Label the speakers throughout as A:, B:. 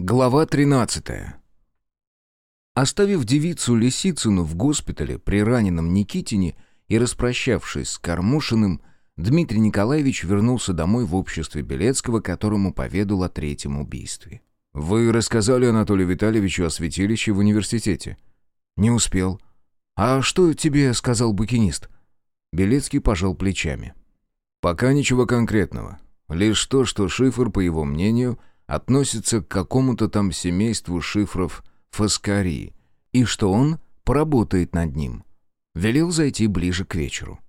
A: Глава 13. Оставив девицу Лисицыну в госпитале при раненом Никитине и распрощавшись с Кормушиным, Дмитрий Николаевич вернулся домой в обществе Белецкого, которому поведал о третьем убийстве. «Вы рассказали Анатолию Витальевичу о святилище в университете?» «Не успел». «А что тебе сказал букинист?» Белецкий пожал плечами. «Пока ничего конкретного. Лишь то, что шифр, по его мнению, относится к какому-то там семейству шифров Фаскарии, и что он поработает над ним. Велел зайти ближе к вечеру».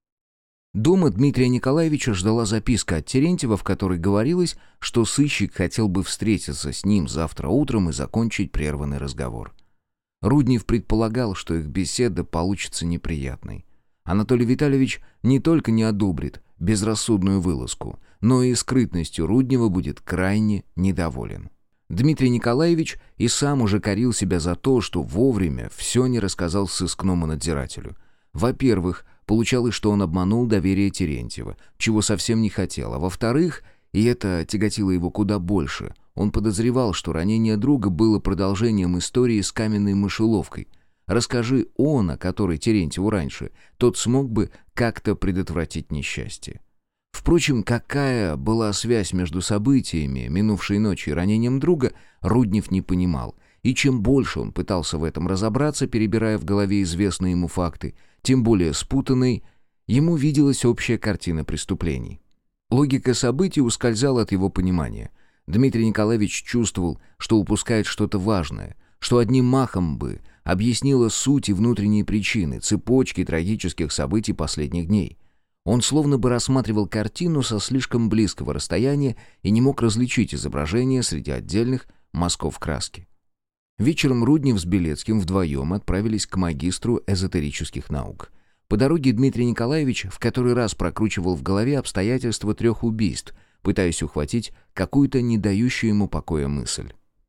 A: Дома Дмитрия Николаевича ждала записка от Терентьева, в которой говорилось, что сыщик хотел бы встретиться с ним завтра утром и закончить прерванный разговор. Руднев предполагал, что их беседа получится неприятной. Анатолий Витальевич не только не одобрит безрассудную вылазку, но и скрытностью Руднева будет крайне недоволен. Дмитрий Николаевич и сам уже корил себя за то, что вовремя все не рассказал сыскному надзирателю. Во-первых, получалось, что он обманул доверие Терентьева, чего совсем не хотел, а во-вторых, и это тяготило его куда больше, он подозревал, что ранение друга было продолжением истории с каменной мышеловкой. Расскажи он, о которой Терентьеву раньше, тот смог бы как-то предотвратить несчастье. Впрочем, какая была связь между событиями минувшей ночи и ранением друга, Руднев не понимал. И чем больше он пытался в этом разобраться, перебирая в голове известные ему факты, тем более спутанной ему виделась общая картина преступлений. Логика событий ускользала от его понимания. Дмитрий Николаевич чувствовал, что упускает что-то важное, что одним махом бы объяснило суть и внутренние причины, цепочки трагических событий последних дней. Он словно бы рассматривал картину со слишком близкого расстояния и не мог различить изображения среди отдельных мазков краски. Вечером Руднев с Белецким вдвоем отправились к магистру эзотерических наук. По дороге Дмитрий Николаевич в который раз прокручивал в голове обстоятельства 3 убийств, пытаясь ухватить какую-то не дающую ему покоя мысль.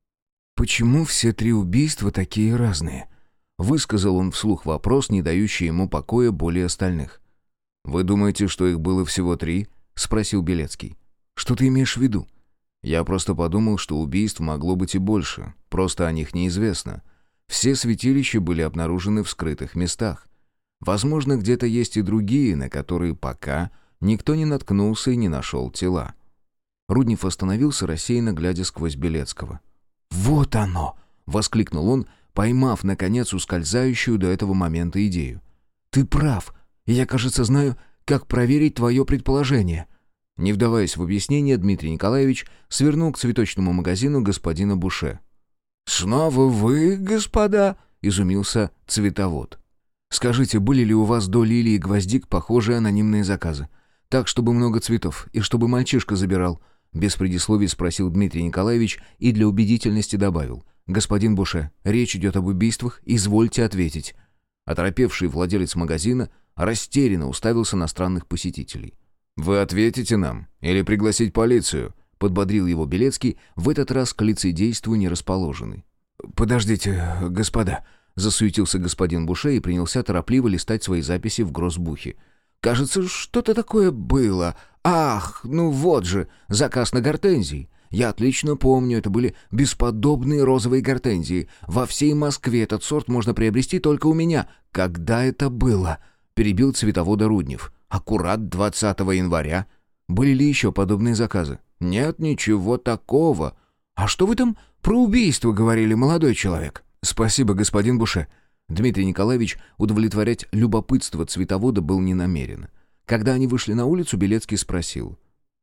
A: «Почему все 3 убийства такие разные?» — высказал он вслух вопрос, не дающий ему покоя более остальных. «Вы думаете, что их было всего 3?» — спросил Белецкий. «Что ты имеешь в виду?» «Я просто подумал, что убийств могло быть и больше, просто о них неизвестно. Все святилища были обнаружены в скрытых местах. Возможно, где-то есть и другие, на которые пока никто не наткнулся и не нашел тела». Руднев остановился, рассеянно глядя сквозь Белецкого. «Вот оно!» — воскликнул он, поймав, наконец, ускользающую до этого момента идею. «Ты прав, и я, кажется, знаю, как проверить твое предположение». Не вдаваясь в объяснение, Дмитрий Николаевич свернул к цветочному магазину господина Буше. «Снова вы, господа?» — изумился цветовод. «Скажите, были ли у вас до лилии и гвоздик похожие анонимные заказы? Так, чтобы много цветов, и чтобы мальчишка забирал?» Без предисловий спросил Дмитрий Николаевич и для убедительности добавил. «Господин Буше, речь идет об убийствах, извольте ответить». Оторопевший владелец магазина растерянно уставился на странных посетителей. «Вы ответите нам? Или пригласить полицию?» — подбодрил его Белецкий, в этот раз к лицедейству не расположенный. «Подождите, господа», — засуетился господин Буше и принялся торопливо листать свои записи в гроссбухе. «Кажется, что-то такое было. Ах, ну вот же, заказ на гортензии. Я отлично помню, это были бесподобные розовые гортензии. Во всей Москве этот сорт можно приобрести только у меня. Когда это было?» — перебил цветовода Руднев. «Аккурат 20 января. Были ли еще подобные заказы?» «Нет, ничего такого. А что вы там про убийство говорили, молодой человек?» «Спасибо, господин Буше». Дмитрий Николаевич удовлетворять любопытство цветовода был не намерен. Когда они вышли на улицу, Белецкий спросил.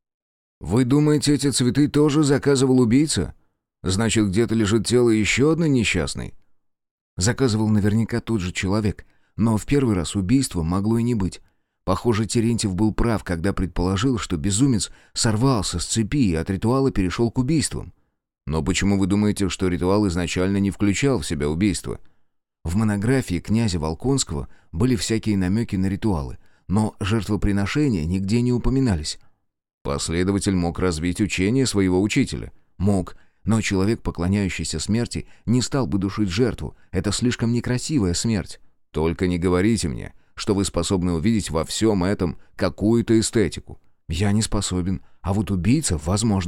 A: «Вы думаете, эти цветы тоже заказывал убийца? Значит, где-то лежит тело еще одной несчастной?» Заказывал наверняка тот же человек, но в первый раз убийства могло и не быть. Похоже, Терентьев был прав, когда предположил, что безумец сорвался с цепи и от ритуала перешел к убийствам. «Но почему вы думаете, что ритуал изначально не включал в себя убийство?» В монографии князя Волконского были всякие намеки на ритуалы, но жертвоприношения нигде не упоминались. Последователь мог развить учение своего учителя. Мог, но человек, поклоняющийся смерти, не стал бы душить жертву. Это слишком некрасивая смерть. Только не говорите мне, что вы способны увидеть во всем этом какую-то эстетику. Я не способен, а вот убийца возможно.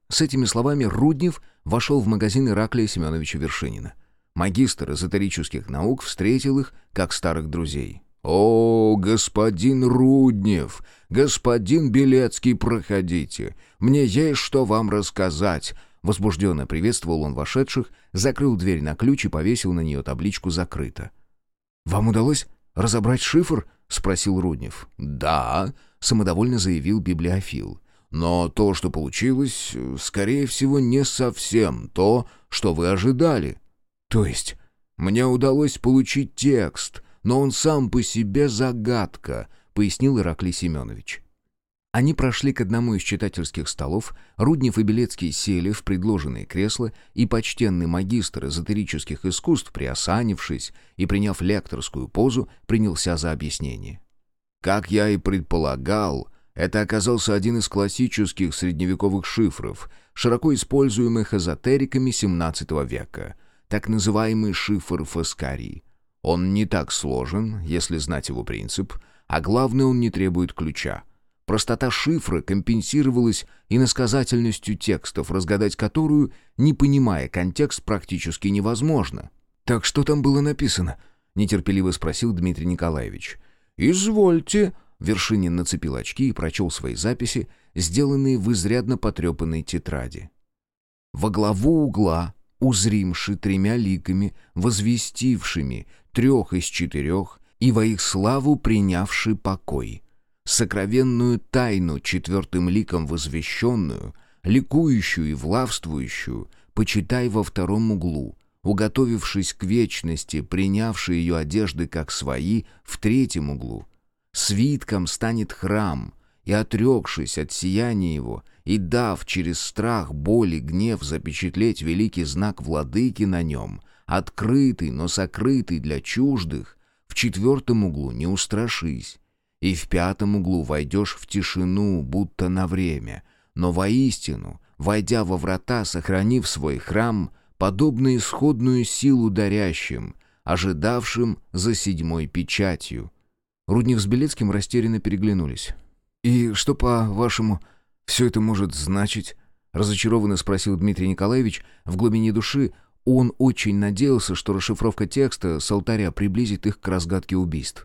A: С этими словами Руднев вошел в магазин Ираклия Семеновича Вершинина. Магистр эзотерических наук встретил их, как старых друзей. «О, господин Руднев, господин Белецкий, проходите. Мне есть что вам рассказать». Возбужденно приветствовал он вошедших, закрыл дверь на ключ и повесил на нее табличку «Закрыто». «Вам удалось разобрать шифр?» — спросил Руднев. «Да», — самодовольно заявил библиофил. «Но то, что получилось, скорее всего, не совсем то, что вы ожидали». «То есть?» «Мне удалось получить текст, но он сам по себе загадка», — пояснил Ираклий Семенович. Они прошли к одному из читательских столов, Руднев и Белецкий сели в предложенные кресла, и почтенный магистр эзотерических искусств, приосанившись и приняв лекторскую позу, принялся за объяснение. «Как я и предполагал, это оказался один из классических средневековых шифров, широко используемых эзотериками XVII века, так называемый шифр Фаскари. Он не так сложен, если знать его принцип, а главное, он не требует ключа. Простота шифра компенсировалась иносказательностью текстов, разгадать которую, не понимая контекст, практически невозможно». «Так что там было написано?» — нетерпеливо спросил Дмитрий Николаевич. «Извольте». Вершинин нацепил очки и прочел свои записи, сделанные в изрядно потрепанной тетради. «Во главу угла, узримши 3 ликами, возвестившими 3 из 4, и во их славу принявши покой. Сокровенную тайну 4 ликом возвещенную, ликующую и влавствующую, почитай во 2 углу, уготовившись к вечности, принявши ее одежды как свои в 3 углу. Свитком станет храм, и, отрекшись от сияния его, и дав через страх, боль и гнев запечатлеть великий знак владыки на нем, открытый, но сокрытый для чуждых, в 4 углу не устрашись, и в 5 углу войдешь в тишину, будто на время, но воистину, войдя во врата, сохранив свой храм, подобно исходную силу дарящим, ожидавшим за 7 печатью». Руднев с Белецким растерянно переглянулись. «И что, по-вашему, все это может значить?» — разочарованно спросил Дмитрий Николаевич. В глубине души он очень надеялся, что расшифровка текста с алтаря приблизит их к разгадке убийств.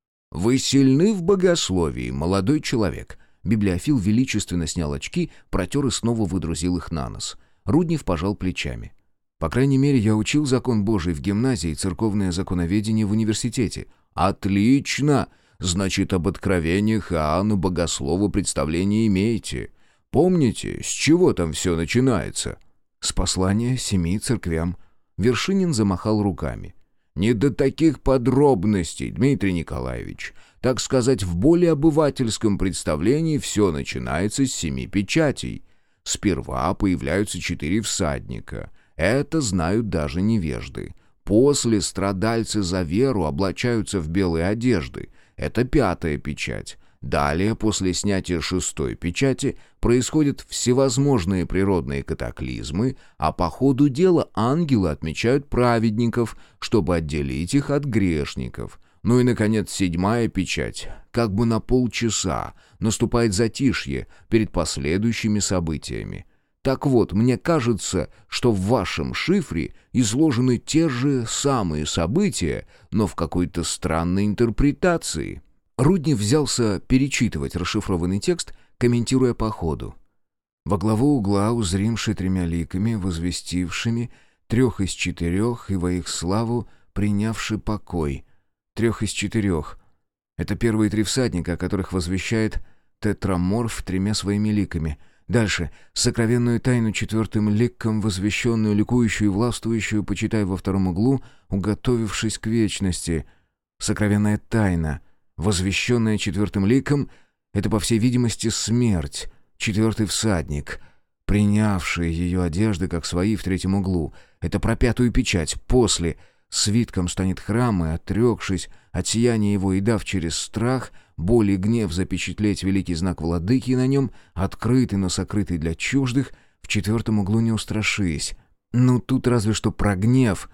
A: «Вы сильны в богословии, молодой человек». Библиофил величественно снял очки, протер и снова выдрузил их на нос. Руднев пожал плечами. «По крайней мере, я учил закон Божий в гимназии и церковное законоведение в университете». «Отлично! Значит, об откровениях Иоанна Богослова представление имеете. Помните, с чего там все начинается?» «С послания 7 церквям». Вершинин замахал руками. «Не до таких подробностей, Дмитрий Николаевич. Так сказать, в более обывательском представлении все начинается с 7 печатей. Сперва появляются 4 всадника. Это знают даже невежды. После страдальцы за веру облачаются в белые одежды. Это 5-я печать. Далее, после снятия 6-й печати, происходят всевозможные природные катаклизмы, а по ходу дела ангелы отмечают праведников, чтобы отделить их от грешников. Ну и, наконец, 7-я печать. Как бы на полчаса наступает затишье перед последующими событиями. Так вот, мне кажется, что в вашем шифре изложены те же самые события, но в какой-то странной интерпретации». Руднев взялся перечитывать расшифрованный текст, комментируя по ходу. «Во главу угла, узримши 3 ликами, возвестившими 3 из 4, и во их славу принявши покой». 3 из 4. Это первые 3 всадника, о которых возвещает тетраморф 3 своими ликами. Дальше. Сокровенную тайну 4 ликом, возвещенную, ликующую и властвующую, почитай во 2 углу, уготовившись к вечности. Сокровенная тайна, возвещенная 4 ликом, это, по всей видимости, смерть. 4 всадник, принявший ее одежды как свои в 3 углу. Это про 5-ю печать. После. Свитком станет храм, и, отрекшись от сияния его и дав через страх, боль и гнев запечатлеть великий знак владыки на нем, открытый, но сокрытый для чуждых, в 4 углу не устрашись. Ну, тут разве что про гнев.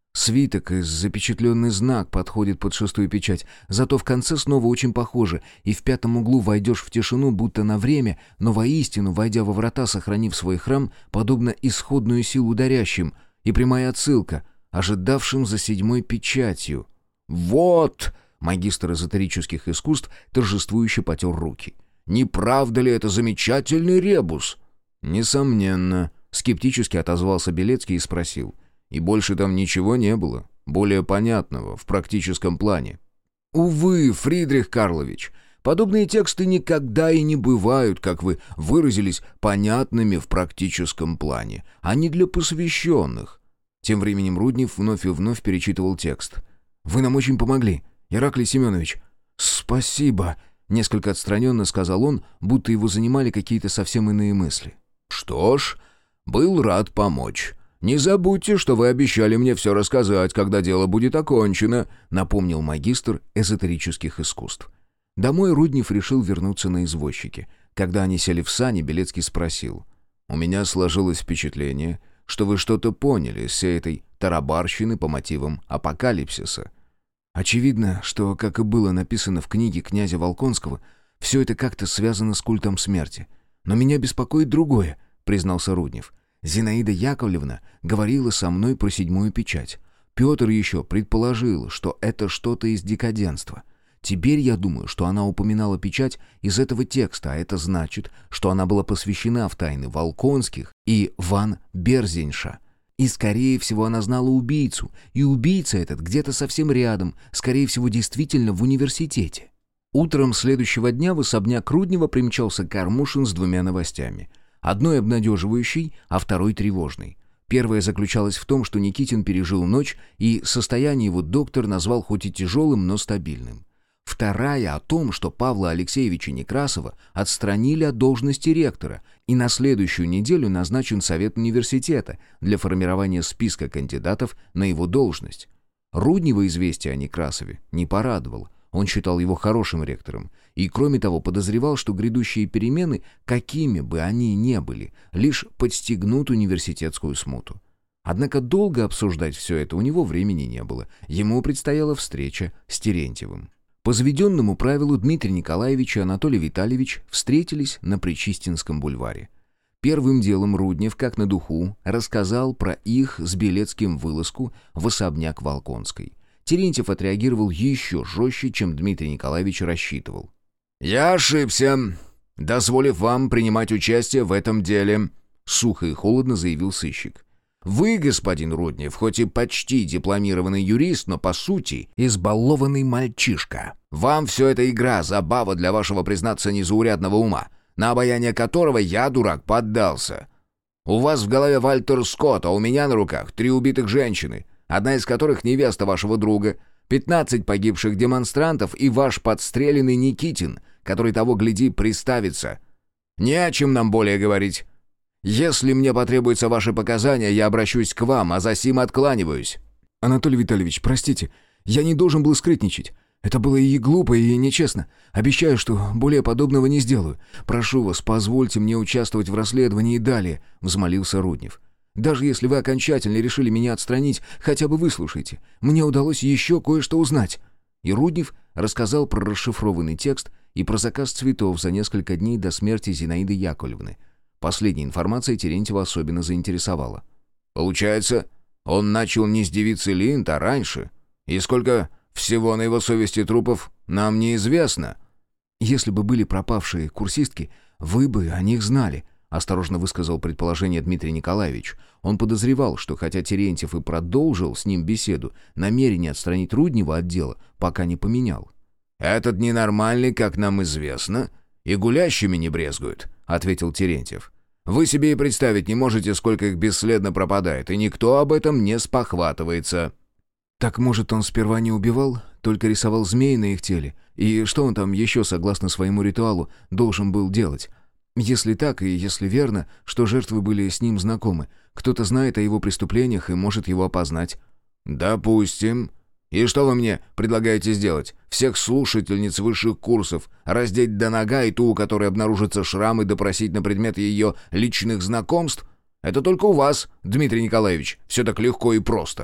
A: Свиток и запечатленный знак подходит под шестую печать, зато в конце снова очень похоже, и в пятом углу войдешь в тишину, будто на время, но воистину, войдя во врата, сохранив свой храм, подобно исходную силу дарящим, и прямая отсылка, ожидавшим за седьмой печатью. «Вот!» — магистр эзотерических искусств торжествующе потер руки. «Не правда ли это замечательный ребус?» «Несомненно», — скептически отозвался Белецкий и спросил. «И больше там ничего не было, более понятного, в практическом плане». «Увы, Фридрих Карлович, подобные тексты никогда и не бывают, как вы выразились, понятными в практическом плане, а не для посвященных». Тем временем Руднев вновь и вновь перечитывал текст. «Вы нам очень помогли, Ираклий Семенович». «Спасибо», — несколько отстраненно сказал он, будто его занимали какие-то совсем иные мысли. «Что ж, был рад помочь. Не забудьте, что вы обещали мне все рассказать, когда дело будет окончено», — напомнил магистр эзотерических искусств. Домой Руднев решил вернуться на извозчике. Когда они сели в сани, Белецкий спросил. «У меня сложилось впечатление, что вы что-то поняли с всей этой тарабарщины по мотивам апокалипсиса». «Очевидно, что, как и было написано в книге князя Волконского, все это как-то связано с культом смерти. Но меня беспокоит другое», — признался Руднев. «Зинаида Яковлевна говорила со мной про седьмую печать. Петр еще предположил, что это что-то из декаденства. Теперь я думаю, что она упоминала печать из этого текста, а это значит, что она была посвящена в тайны Волконских и Ван Берзенша. И, скорее всего, она знала убийцу, и убийца этот где-то совсем рядом, скорее всего, действительно в университете». Утром следующего дня в особняк Руднева примчался Кармушин с двумя новостями. Одной обнадеживающей, а второй тревожной. Первая заключалась в том, что Никитин пережил ночь, и состояние его доктор назвал хоть и тяжелым, но стабильным. Вторая о том, что Павла Алексеевича Некрасова отстранили от должности ректора, и на следующую неделю назначен совет университета для формирования списка кандидатов на его должность. Руднева известие о Некрасове не порадовало. Он считал его хорошим ректором и, кроме того, подозревал, что грядущие перемены, какими бы они ни были, лишь подстегнут университетскую смуту. Однако долго обсуждать все это у него времени не было. Ему предстояла встреча с Терентьевым. По заведенному правилу Дмитрий Николаевич и Анатолий Витальевич встретились на Причистинском бульваре. Первым делом Руднев, как на духу, рассказал про их с Белецким вылазку в особняк Волконской. Терентьев отреагировал еще жестче, чем Дмитрий Николаевич рассчитывал. «Я ошибся, дозволив вам принимать участие в этом деле», — сухо и холодно заявил сыщик. «Вы, господин Руднев, хоть и почти дипломированный юрист, но, по сути, избалованный мальчишка. Вам все это игра, забава для вашего, признаться, незаурядного ума, на обаяние которого я, дурак, поддался. У вас в голове Вальтер Скотт, а у меня на руках 3 убитых женщины, одна из которых невеста вашего друга, 15 погибших демонстрантов и ваш подстреленный Никитин, который, того гляди, приставится. Не о чем нам более говорить. Если мне потребуются ваши показания, я обращусь к вам, а за сим откланиваюсь». «Анатолий Витальевич, простите, я не должен был скрытничать. Это было и глупо, и нечестно. Обещаю, что более подобного не сделаю. Прошу вас, позвольте мне участвовать в расследовании и далее», — взмолился Руднев. «Даже если вы окончательно решили меня отстранить, хотя бы выслушайте. Мне удалось еще кое-что узнать». И Руднев рассказал про расшифрованный текст и про заказ цветов за несколько дней до смерти Зинаиды Яковлевны. Последняя информация Терентьева особенно заинтересовала. «Получается, он начал не с девицы Линд, а раньше? И сколько всего на его совести трупов, нам неизвестно». «Если бы были пропавшие курсистки, вы бы о них знали», — осторожно высказал предположение Дмитрий Николаевич. Он подозревал, что хотя Терентьев и продолжил с ним беседу, намерение отстранить Руднева от дела пока не поменял. «Этот ненормальный, как нам известно, и гулящими не брезгует», — ответил Терентьев. «Вы себе и представить не можете, сколько их бесследно пропадает, и никто об этом не спохватывается». «Так, может, он сперва не убивал, только рисовал змеи на их теле? И что он там еще, согласно своему ритуалу, должен был делать? Если так, и если верно, что жертвы были с ним знакомы, кто-то знает о его преступлениях и может его опознать». «Допустим. И что вы мне предлагаете сделать? Всех слушательниц высших курсов раздеть до нога и ту, у которой обнаружатся шрамы, допросить на предмет ее личных знакомств? Это только у вас, Дмитрий Николаевич, все так легко и просто.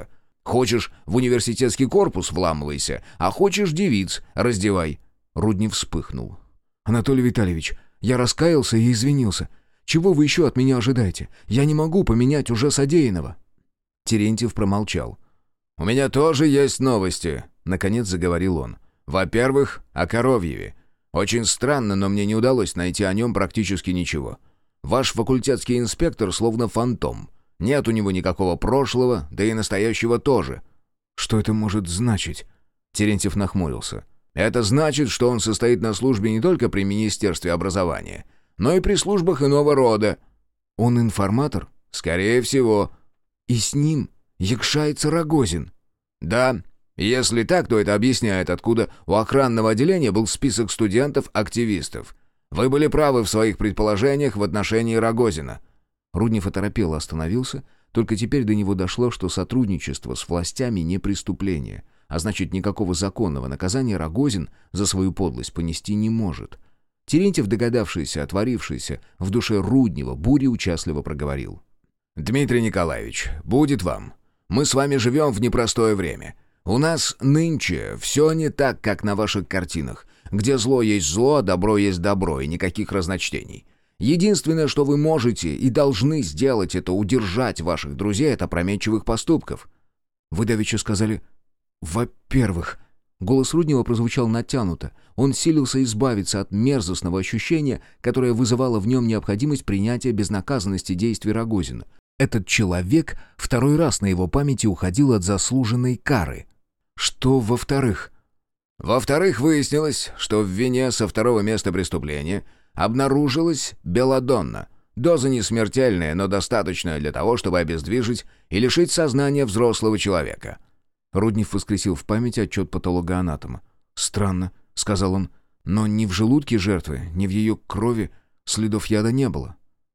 A: Хочешь в университетский корпус — вламывайся, а хочешь девиц — раздевай». Руднев вспыхнул. «Анатолий Витальевич, я раскаялся и извинился. Чего вы еще от меня ожидаете? Я не могу поменять уже содеянного». Терентьев промолчал. «У меня тоже есть новости», — наконец заговорил он. «Во-первых, о Коровьеве. Очень странно, но мне не удалось найти о нем практически ничего. Ваш факультетский инспектор словно фантом. Нет у него никакого прошлого, да и настоящего тоже». «Что это может значить?» Терентьев нахмурился. «Это значит, что он состоит на службе не только при Министерстве образования, но и при службах иного рода». «Он информатор?» «Скорее всего». «И с ним якшается Рогозин?» «Да. Если так, то это объясняет, откуда у охранного отделения был список студентов-активистов. Вы были правы в своих предположениях в отношении Рогозина». Руднев оторопело остановился, только теперь до него дошло, что сотрудничество с властями не преступление, а значит, никакого законного наказания Рогозин за свою подлость понести не может. Терентьев, догадавшийся о творившейся в душе Руднева буре, участливо проговорил. «Дмитрий Николаевич, будет вам. Мы с вами живем в непростое время. У нас нынче все не так, как на ваших картинах, где зло есть зло, а добро есть добро, и никаких разночтений. Единственное, что вы можете и должны сделать, это удержать ваших друзей от опрометчивых поступков». «Вы давеча сказали «во-первых». Голос Руднева прозвучал натянуто. Он силился избавиться от мерзостного ощущения, которое вызывало в нем необходимость принятия безнаказанности действий Рогозина. Этот человек второй раз на его памяти уходил от заслуженной кары. Что во-вторых? «Во-вторых, выяснилось, что в вине со второго места преступления обнаружилась белладонна. Доза не смертельная, но достаточная для того, чтобы обездвижить и лишить сознания взрослого человека». Руднев воскресил в памяти отчет патологоанатома. «Странно», — сказал он, — «но ни в желудке жертвы, ни в ее крови следов яда не было».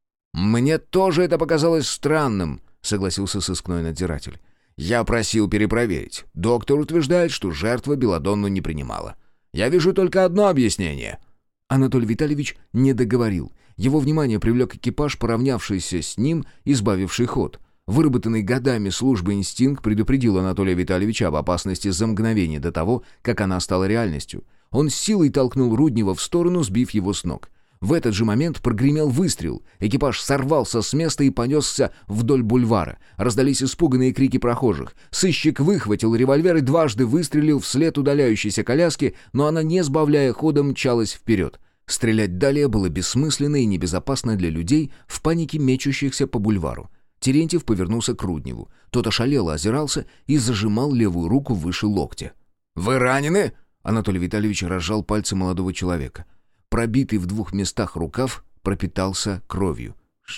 A: «Мне тоже это показалось странным», — согласился сыскной надзиратель. «Я просил перепроверить. Доктор утверждает, что жертва белладонну не принимала. Я вижу только одно объяснение». Анатолий Витальевич не договорил. Его внимание привлек экипаж, поравнявшийся с ним, избавивший ход. Выработанный годами службы инстинкт предупредил Анатолия Витальевича об опасности за мгновение до того, как она стала реальностью. Он с силой толкнул Руднева в сторону, сбив его с ног. В этот же момент прогремел выстрел. Экипаж сорвался с места и понесся вдоль бульвара. Раздались испуганные крики прохожих. Сыщик выхватил револьвер и дважды выстрелил вслед удаляющейся коляски, но она, не сбавляя хода, мчалась вперед. Стрелять далее было бессмысленно и небезопасно для людей, в панике мечущихся по бульвару. Терентьев повернулся к Рудневу. Тот ошалело озирался и зажимал левую руку выше локтя. «Вы ранены?» Анатолий Витальевич разжал пальцы молодого человека. Пробитый в 2 местах рукав пропитался кровью.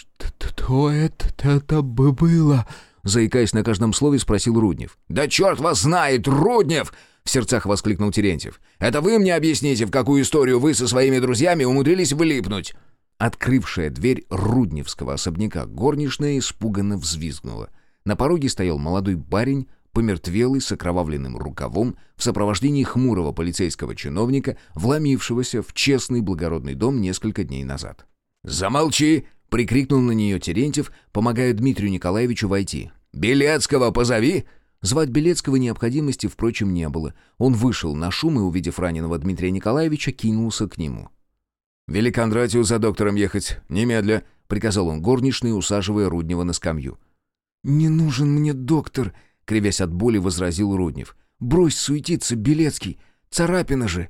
B: «Что это было?»
A: Заикаясь на каждом слове, спросил Руднев.
C: «Да черт вас знает, Руднев!» — в сердцах воскликнул Терентьев. «Это вы мне объясните, в какую историю вы со своими друзьями умудрились влипнуть?»
A: Открывшая дверь рудневского особняка горничная испуганно взвизгнула. На пороге стоял молодой парень, помертвелый, с окровавленным рукавом, в сопровождении хмурого полицейского чиновника, вломившегося в честный благородный дом несколько дней назад.
C: «Замолчи!»
A: — прикрикнул на нее Терентьев, помогая Дмитрию Николаевичу войти.
C: «Белецкого позови!»
A: Звать Белецкого необходимости, впрочем, не было. Он вышел на шум и, увидев раненого Дмитрия Николаевича, кинулся к нему.
C: «Вели Кондратию за доктором ехать, немедля»,
A: — приказал он горничной, усаживая Руднева на скамью.
B: «Не нужен мне доктор», — кривясь от боли, возразил Руднев. «Брось суетиться, Белецкий, царапина же».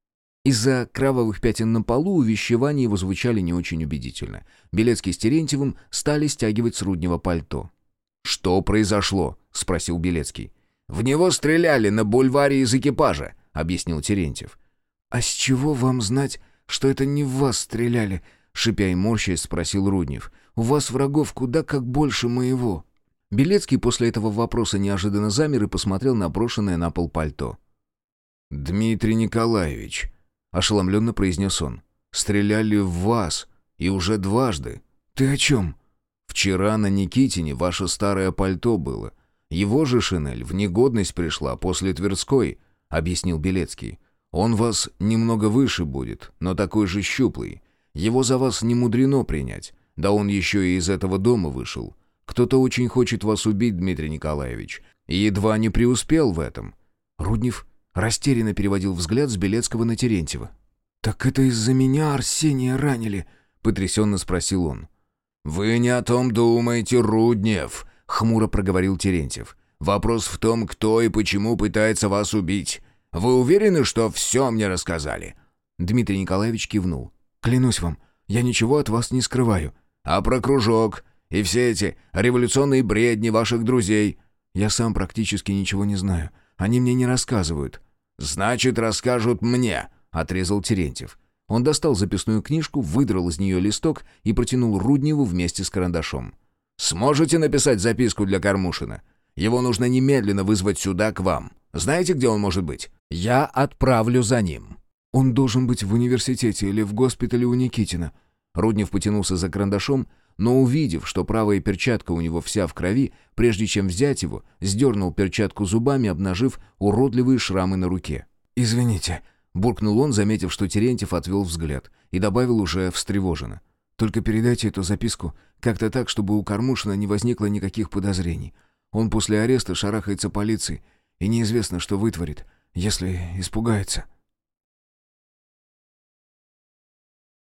A: Из-за кровавых пятен на полу увещевания его звучали не очень убедительно. Белецкий с Терентьевым стали стягивать с Руднева пальто.
C: «Что произошло?» — спросил Белецкий. «В него стреляли на бульваре из экипажа», — объяснил Терентьев.
B: «А с чего вам знать, что это не в вас стреляли?» — шипя и морщаясь, спросил Руднев. «У вас врагов куда как больше моего».
A: Белецкий после этого вопроса неожиданно замер и посмотрел на брошенное на пол пальто.
C: «Дмитрий Николаевич», — ошеломленно произнес он, — «стреляли в вас, и уже дважды».
B: «Ты о чем?»
C: «Вчера на Никитине ваше старое пальто было. Его же шинель в негодность пришла после Тверской», — объяснил Белецкий. «Он вас немного выше будет, но такой же щуплый. Его за вас не мудрено принять. Да он еще и из этого дома вышел. Кто-то очень хочет вас убить, Дмитрий Николаевич. и едва не преуспел в этом».
B: Руднев растерянно переводил взгляд с Белецкого на Терентьева. «Так это из-за меня Арсения ранили?» — потрясенно спросил он.
C: «Вы не о том думаете, Руднев», — хмуро проговорил Терентьев. «Вопрос в том, кто и почему пытается вас убить. Вы уверены, что все мне рассказали?»
B: Дмитрий Николаевич кивнул. «Клянусь вам, я ничего от вас не скрываю».
C: «А про кружок и все эти революционные бредни ваших друзей?»
B: «Я сам практически ничего не знаю. Они мне не рассказывают».
C: «Значит, расскажут мне», — отрезал Терентьев.
A: Он достал записную книжку, выдрал из нее листок и протянул Рудневу вместе с карандашом.
C: «Сможете написать записку для Кормушина? Его нужно немедленно вызвать сюда, к вам. Знаете, где он может быть? Я отправлю за ним».
B: «Он должен быть в университете или в госпитале у Никитина».
A: Руднев потянулся за карандашом, но, увидев, что правая перчатка у него вся в крови, прежде чем взять его, сдернул перчатку зубами, обнажив уродливые шрамы на руке.
B: «Извините», — буркнул он, заметив, что Терентьев отвел взгляд, и добавил уже встревоженно. «Только передайте эту записку как-то так, чтобы у Кормушина не возникло никаких подозрений. Он после ареста шарахается полиции, и неизвестно, что вытворит, если испугается».